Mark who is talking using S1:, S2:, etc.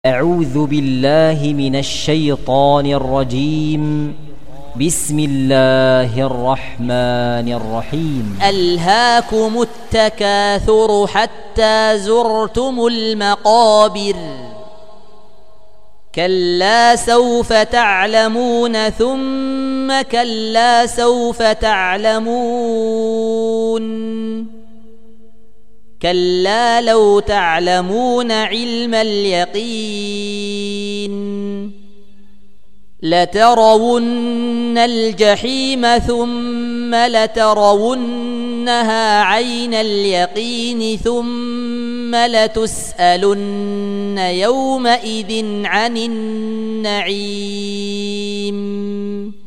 S1: أعوذ بالله من الشيطان الرجيم. بسم الله الرحمن الرحيم.
S2: ألهاكم التكاثر حتى زرتم المقابر كلا سوف تعلمون ثم كلا سوف تعلمون كلا لو تعلمون علم اليقين لترون الجحيم ثم لترونها عين اليقين ثم لتسألن يومئذ عن النعيم.